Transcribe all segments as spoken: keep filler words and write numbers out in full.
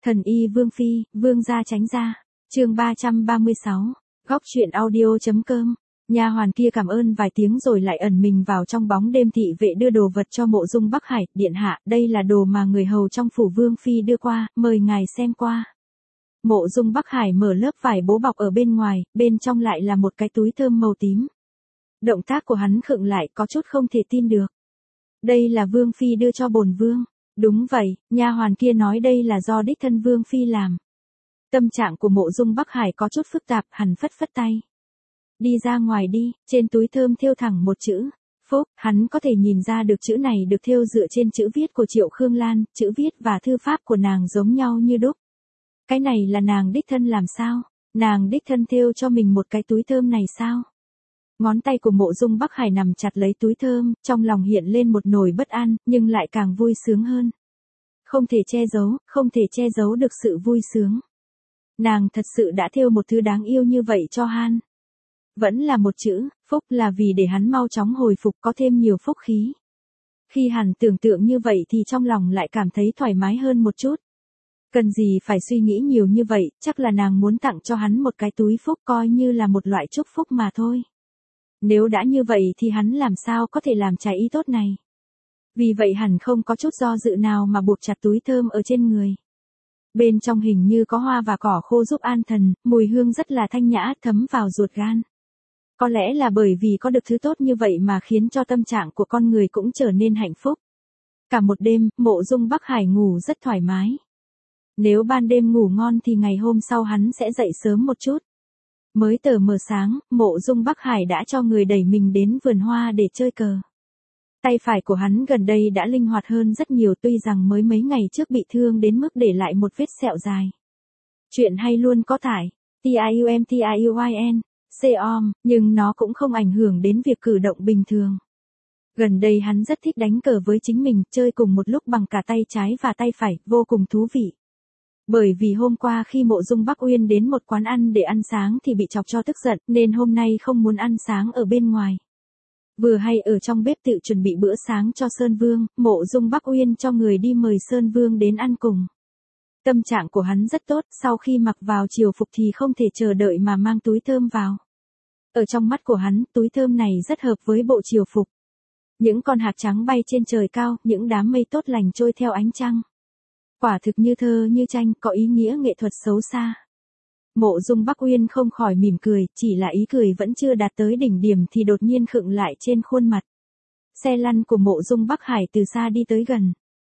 Thần y Vương Phi, Vương gia tránh ra. Chương ba trăm ba mươi sáu. Góc truyện audio.com. Nha hoàn kia cảm ơn vài tiếng rồi lại ẩn mình vào trong bóng đêm. Thị vệ đưa đồ vật cho Mộ Dung Bắc Hải, điện hạ, đây là đồ mà người hầu trong phủ Vương Phi đưa qua, mời ngài xem qua. Mộ Dung Bắc Hải mở lớp vải bố bọc ở bên ngoài, bên trong lại là một cái túi thơm màu tím. Động tác của hắn khựng lại, có chút không thể tin được. Đây là Vương Phi đưa cho bổn vương. Đúng vậy, nha hoàn kia nói đây là do đích thân Vương Phi làm. Tâm trạng của Mộ Dung Bắc Hải có chút phức tạp, hắn phất phất tay. Đi ra ngoài đi, trên túi thơm thêu thẳng một chữ, Phúc, hắn có thể nhìn ra được chữ này được thêu dựa trên chữ viết của Triệu Khương Lan, chữ viết và thư pháp của nàng giống nhau như đúc. Cái này là nàng đích thân làm sao? Nàng đích thân thêu cho mình một cái túi thơm này sao? Ngón tay của Mộ Dung Bắc Hải nằm chặt lấy túi thơm, trong lòng hiện lên một nỗi bất an, nhưng lại càng vui sướng hơn. Không thể che giấu, không thể che giấu được sự vui sướng. Nàng thật sự đã thêu một thứ đáng yêu như vậy cho hắn. Vẫn là một chữ, phúc, là vì để hắn mau chóng hồi phục, có thêm nhiều phúc khí. Khi hắn tưởng tượng như vậy thì trong lòng lại cảm thấy thoải mái hơn một chút. Cần gì phải suy nghĩ nhiều như vậy, chắc là nàng muốn tặng cho hắn một cái túi phúc, coi như là một loại chúc phúc mà thôi. Nếu đã như vậy thì hắn làm sao có thể làm trái ý tốt này. Vì vậy hắn không có chút do dự nào mà buộc chặt túi thơm ở trên người. Bên trong hình như có hoa và cỏ khô giúp an thần, mùi hương rất là thanh nhã, thấm vào ruột gan. Có lẽ là bởi vì có được thứ tốt như vậy mà khiến cho tâm trạng của con người cũng trở nên hạnh phúc. Cả một đêm, Mộ Dung Bắc Hải ngủ rất thoải mái. Nếu ban đêm ngủ ngon thì ngày hôm sau hắn sẽ dậy sớm một chút. Mới tờ mờ sáng, Mộ Dung Bắc Hải đã cho người đẩy mình đến vườn hoa để chơi cờ. Tay phải của hắn gần đây đã linh hoạt hơn rất nhiều, tuy rằng mới mấy ngày trước bị thương đến mức để lại một vết sẹo dài. Chuyện hay luôn có tải, T-I-U-M-T-I-U-I-N, C-O-M, nhưng nó cũng không ảnh hưởng đến việc cử động bình thường. Gần đây hắn rất thích đánh cờ với chính mình, chơi cùng một lúc bằng cả tay trái và tay phải, vô cùng thú vị. Bởi vì hôm qua khi Mộ Dung Bắc Uyên đến một quán ăn để ăn sáng thì bị chọc cho tức giận, nên hôm nay không muốn ăn sáng ở bên ngoài. Vừa hay ở trong bếp tự chuẩn bị bữa sáng cho Sơn Vương, Mộ Dung Bắc Uyên cho người đi mời Sơn Vương đến ăn cùng. Tâm trạng của hắn rất tốt, sau khi mặc vào triều phục thì không thể chờ đợi mà mang túi thơm vào. Ở trong mắt của hắn, túi thơm này rất hợp với bộ triều phục. Những con hạt trắng bay trên trời cao, những đám mây tốt lành trôi theo ánh trăng. Quả thực như thơ như tranh, có ý nghĩa nghệ thuật xấu xa. Mộ Dung Bắc Uyên không khỏi mỉm cười, chỉ là ý cười vẫn chưa đạt tới đỉnh điểm thì đột nhiên khựng lại trên khuôn mặt. Xe lăn của Mộ Dung Bắc Hải từ xa đi tới gần.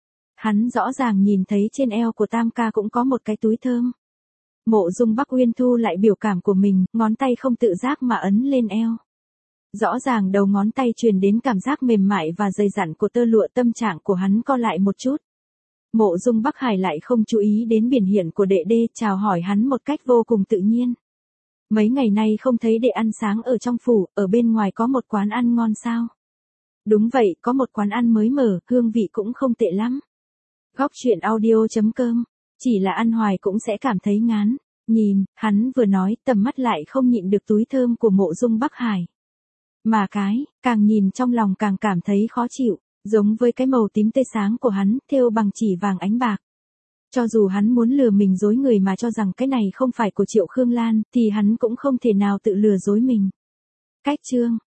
Hắn rõ ràng nhìn thấy trên eo của Tam ca cũng có một cái túi thơm. Mộ Dung Bắc Uyên thu lại biểu cảm của mình, ngón tay không tự giác mà ấn lên eo. Rõ ràng đầu ngón tay truyền đến cảm giác mềm mại và dày dặn của tơ lụa, tâm trạng của hắn co lại một chút. Mộ Dung Bắc Hải lại không chú ý đến biểu hiện của đệ đê, chào hỏi hắn một cách vô cùng tự nhiên. Mấy ngày nay không thấy đệ ăn sáng ở trong phủ, ở bên ngoài có một quán ăn ngon sao? Đúng vậy, có một quán ăn mới mở, hương vị cũng không tệ lắm. Góc truyện audio.com, chỉ là ăn hoài cũng sẽ cảm thấy ngán. Nhìn, hắn vừa nói, tầm mắt lại không nhịn được túi thơm của Mộ Dung Bắc Hải. Mà cái, càng nhìn trong lòng càng cảm thấy khó chịu. Giống với cái màu tím tươi sáng của hắn, thêu bằng chỉ vàng ánh bạc. Cho dù hắn muốn lừa mình dối người mà cho rằng cái này không phải của Triệu Khương Lan, thì hắn cũng không thể nào tự lừa dối mình. Cách chương,